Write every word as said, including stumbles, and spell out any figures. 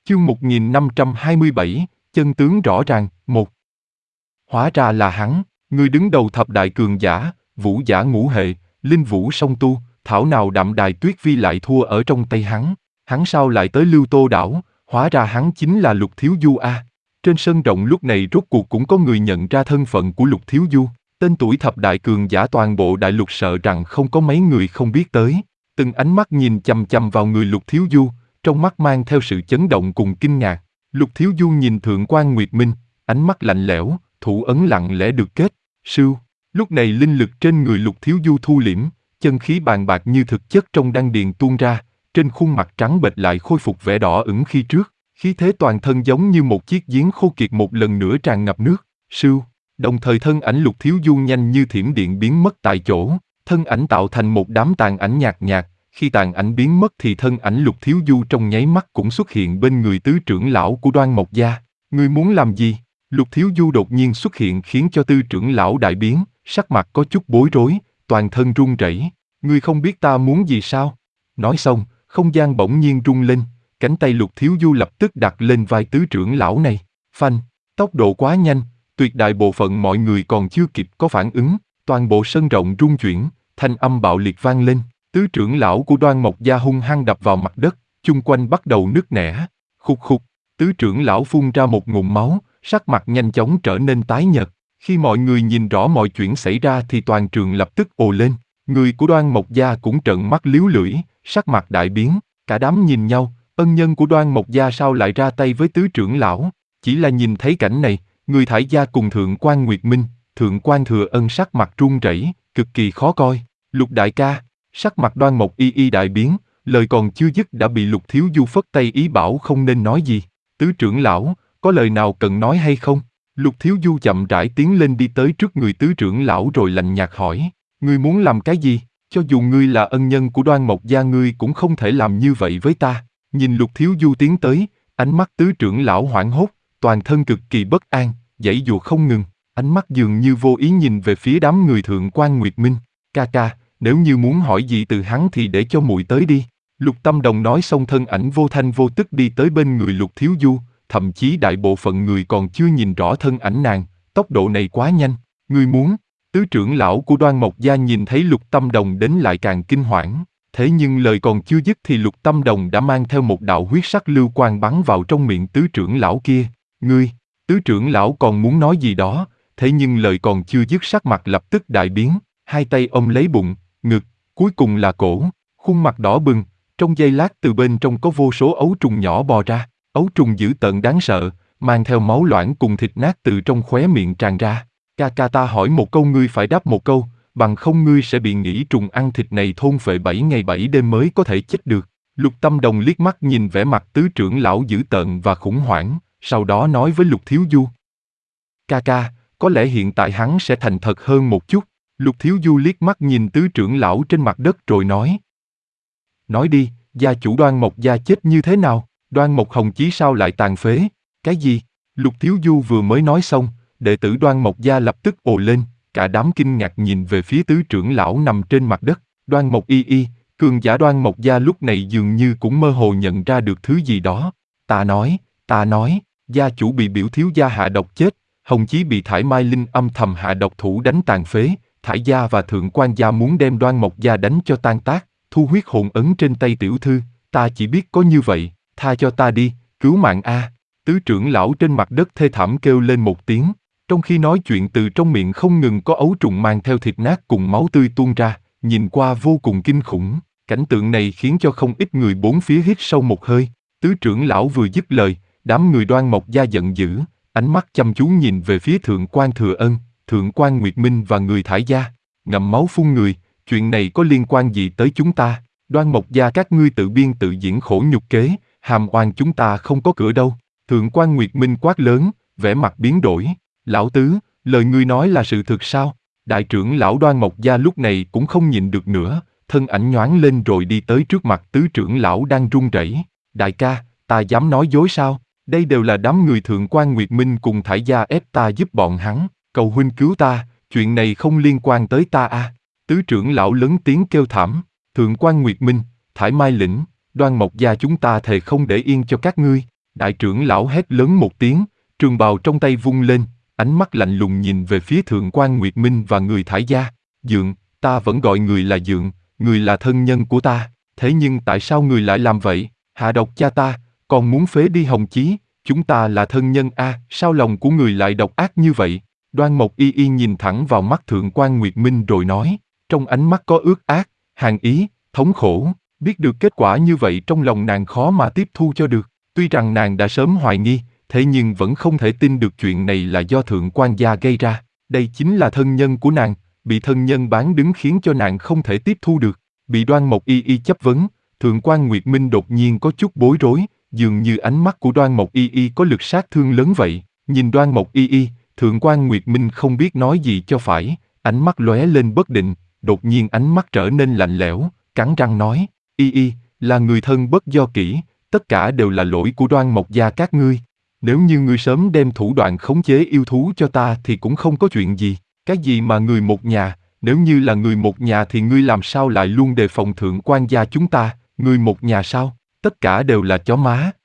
Chương một nghìn năm trăm hai mươi bảy, chân tướng rõ ràng, một. Hóa ra là hắn, người đứng đầu thập đại cường giả, vũ giả ngũ hệ, linh vũ song tu, thảo nào đạm đài tuyết vi lại thua ở trong tay hắn. Hắn sao lại tới Lưu Tô đảo, hóa ra hắn chính là Lục Thiếu Du a. Trên sân rộng lúc này rốt cuộc cũng có người nhận ra thân phận của Lục Thiếu Du. Tên tuổi thập đại cường giả toàn bộ đại lục sợ rằng không có mấy người không biết tới. Từng ánh mắt nhìn chằm chằm vào người Lục Thiếu Du, trong mắt mang theo sự chấn động cùng kinh ngạc. Lục Thiếu Du nhìn Thượng quan Nguyệt Minh, ánh mắt lạnh lẽo, thủ ấn lặng lẽ được kết. Sưu, lúc này linh lực trên người Lục Thiếu Du thu liễm, chân khí bàn bạc như thực chất trong đan điền tuôn ra, trên khuôn mặt trắng bệch lại khôi phục vẻ đỏ ửng khi trước, khí thế toàn thân giống như một chiếc giếng khô kiệt một lần nữa tràn ngập nước. Sưu, đồng thời thân ảnh Lục Thiếu Du nhanh như thiểm điện biến mất tại chỗ, thân ảnh tạo thành một đám tàn ảnh nhạt nhạt. Khi tàn ảnh biến mất thì thân ảnh Lục Thiếu Du trong nháy mắt cũng xuất hiện bên người tứ trưởng lão của Đoan Mộc gia. Ngươi muốn làm gì? Lục Thiếu Du đột nhiên xuất hiện khiến cho tư trưởng lão đại biến, sắc mặt có chút bối rối, toàn thân run rẩy. Ngươi không biết ta muốn gì sao? Nói xong, không gian bỗng nhiên rung lên, cánh tay Lục Thiếu Du lập tức đặt lên vai tứ trưởng lão này. Phanh, tốc độ quá nhanh, tuyệt đại bộ phận mọi người còn chưa kịp có phản ứng, toàn bộ sân rộng rung chuyển, thanh âm bạo liệt vang lên. Tứ trưởng lão của Đoan Mộc gia hung hăng đập vào mặt đất, chung quanh bắt đầu nứt nẻ. Khục khục, tứ trưởng lão phun ra một ngụm máu, sắc mặt nhanh chóng trở nên tái nhợt. Khi mọi người nhìn rõ mọi chuyện xảy ra thì toàn trường lập tức ồ lên. Người của Đoan Mộc gia cũng trợn mắt líu lưỡi, sắc mặt đại biến. Cả đám nhìn nhau, ân nhân của Đoan Mộc gia sao lại ra tay với tứ trưởng lão? Chỉ là nhìn thấy cảnh này, người Thải gia cùng Thượng quan Nguyệt Minh, Thượng quan Thừa Ân sắc mặt run rẩy, cực kỳ khó coi. Lục đại ca. Sắc mặt Đoan Mộc y y đại biến, lời còn chưa dứt đã bị Lục Thiếu Du phất tay ý bảo không nên nói gì. Tứ trưởng lão, có lời nào cần nói hay không? Lục Thiếu Du chậm rãi tiến lên đi tới trước người tứ trưởng lão rồi lạnh nhạt hỏi, ngươi muốn làm cái gì? Cho dù ngươi là ân nhân của Đoan Mộc gia ngươi cũng không thể làm như vậy với ta. Nhìn Lục Thiếu Du tiến tới, ánh mắt tứ trưởng lão hoảng hốt, toàn thân cực kỳ bất an, giãy giụa không ngừng, ánh mắt dường như vô ý nhìn về phía đám người Thượng quan Nguyệt Minh. Ca ca, nếu như muốn hỏi gì từ hắn thì để cho muội tới đi. Lục Tâm Đồng nói xong thân ảnh vô thanh vô tức đi tới bên người Lục Thiếu Du, thậm chí đại bộ phận người còn chưa nhìn rõ thân ảnh nàng, tốc độ này quá nhanh. Ngươi muốn? Tứ trưởng lão của Đoan Mộc gia nhìn thấy Lục Tâm Đồng đến lại càng kinh hoảng, thế nhưng lời còn chưa dứt thì Lục Tâm Đồng đã mang theo một đạo huyết sắc lưu quang bắn vào trong miệng tứ trưởng lão kia. Ngươi, tứ trưởng lão còn muốn nói gì đó, thế nhưng lời còn chưa dứt sắc mặt lập tức đại biến, hai tay ôm lấy bụng, ngực, cuối cùng là cổ, khuôn mặt đỏ bừng, trong giây lát từ bên trong có vô số ấu trùng nhỏ bò ra, ấu trùng dữ tợn đáng sợ, mang theo máu loãng cùng thịt nát từ trong khóe miệng tràn ra. Ca ca ta hỏi một câu ngươi phải đáp một câu, bằng không ngươi sẽ bị nghĩ trùng ăn thịt này thôn phệ bảy ngày bảy đêm mới có thể chết được. Lục Tâm Đồng liếc mắt nhìn vẻ mặt tứ trưởng lão dữ tợn và khủng hoảng, sau đó nói với Lục Thiếu Du. Ca ca, có lẽ hiện tại hắn sẽ thành thật hơn một chút. Lục Thiếu Du liếc mắt nhìn tứ trưởng lão trên mặt đất rồi nói. Nói đi, gia chủ Đoan Mộc gia chết như thế nào? Đoan Mộc Hồng Chí sao lại tàn phế? Cái gì? Lục Thiếu Du vừa mới nói xong, đệ tử Đoan Mộc gia lập tức ồ lên, cả đám kinh ngạc nhìn về phía tứ trưởng lão nằm trên mặt đất. Đoan Mộc y y, cường giả Đoan Mộc gia lúc này dường như cũng mơ hồ nhận ra được thứ gì đó. Ta nói, ta nói, gia chủ bị biểu thiếu gia hạ độc chết, Hồng Chí bị Thải Mai Linh âm thầm hạ độc thủ đánh tàn phế. Thải gia và Thượng quan gia muốn đem Đoan Mộc gia đánh cho tan tác, thu huyết hồn ấn trên tay tiểu thư, ta chỉ biết có như vậy, tha cho ta đi, cứu mạng a. Tứ trưởng lão trên mặt đất thê thảm kêu lên một tiếng, trong khi nói chuyện từ trong miệng không ngừng có ấu trùng mang theo thịt nát cùng máu tươi tuôn ra, nhìn qua vô cùng kinh khủng. Cảnh tượng này khiến cho không ít người bốn phía hít sâu một hơi. Tứ trưởng lão vừa dứt lời, đám người Đoan Mộc gia giận dữ, ánh mắt chăm chú nhìn về phía Thượng quan Thừa Ân, Thượng quan Nguyệt Minh và người Thải gia. Ngậm máu phun người, chuyện này có liên quan gì tới chúng ta? Đoan Mộc gia các ngươi tự biên tự diễn khổ nhục kế, hàm oan chúng ta không có cửa đâu. Thượng quan Nguyệt Minh quát lớn, vẻ mặt biến đổi. Lão tứ, lời ngươi nói là sự thực sao? Đại trưởng lão Đoan Mộc gia lúc này cũng không nhịn được nữa, thân ảnh nhoáng lên rồi đi tới trước mặt tứ trưởng lão đang run rẩy. Đại ca, ta dám nói dối sao? Đây đều là đám người Thượng quan Nguyệt Minh cùng Thải gia ép ta giúp bọn hắn, cầu huynh cứu ta, chuyện này không liên quan tới ta a. À. Tứ trưởng lão lớn tiếng kêu thảm, Thượng quan Nguyệt Minh, Thải Mai Lĩnh, Đoan Mộc gia chúng ta thề không để yên cho các ngươi. Đại trưởng lão hét lớn một tiếng, trường bào trong tay vung lên, ánh mắt lạnh lùng nhìn về phía Thượng quan Nguyệt Minh và người Thải gia. Dượng, ta vẫn gọi người là Dượng, người là thân nhân của ta, thế nhưng tại sao người lại làm vậy, hạ độc cha ta, còn muốn phế đi Hồng Chí, chúng ta là thân nhân a, à, sao lòng của người lại độc ác như vậy? Đoan Mộc Y Y nhìn thẳng vào mắt Thượng quan Nguyệt Minh rồi nói, trong ánh mắt có ước ác, hàn ý, thống khổ, biết được kết quả như vậy trong lòng nàng khó mà tiếp thu cho được. Tuy rằng nàng đã sớm hoài nghi, thế nhưng vẫn không thể tin được chuyện này là do Thượng quan gia gây ra. Đây chính là thân nhân của nàng, bị thân nhân bán đứng khiến cho nàng không thể tiếp thu được. Bị Đoan Mộc Y Y chất vấn, Thượng quan Nguyệt Minh đột nhiên có chút bối rối, dường như ánh mắt của Đoan Mộc Y Y có lực sát thương lớn vậy. Nhìn Đoan Mộc Y Y, Thượng quan Nguyệt Minh không biết nói gì cho phải, ánh mắt lóe lên bất định, đột nhiên ánh mắt trở nên lạnh lẽo, cắn răng nói, Y Y, là người thân bất do kỹ, tất cả đều là lỗi của Đoan Mộc gia các ngươi. Nếu như ngươi sớm đem thủ đoạn khống chế yêu thú cho ta thì cũng không có chuyện gì. Cái gì mà người một nhà, nếu như là người một nhà thì ngươi làm sao lại luôn đề phòng Thượng quan gia chúng ta, người một nhà sao? Tất cả đều là chó má.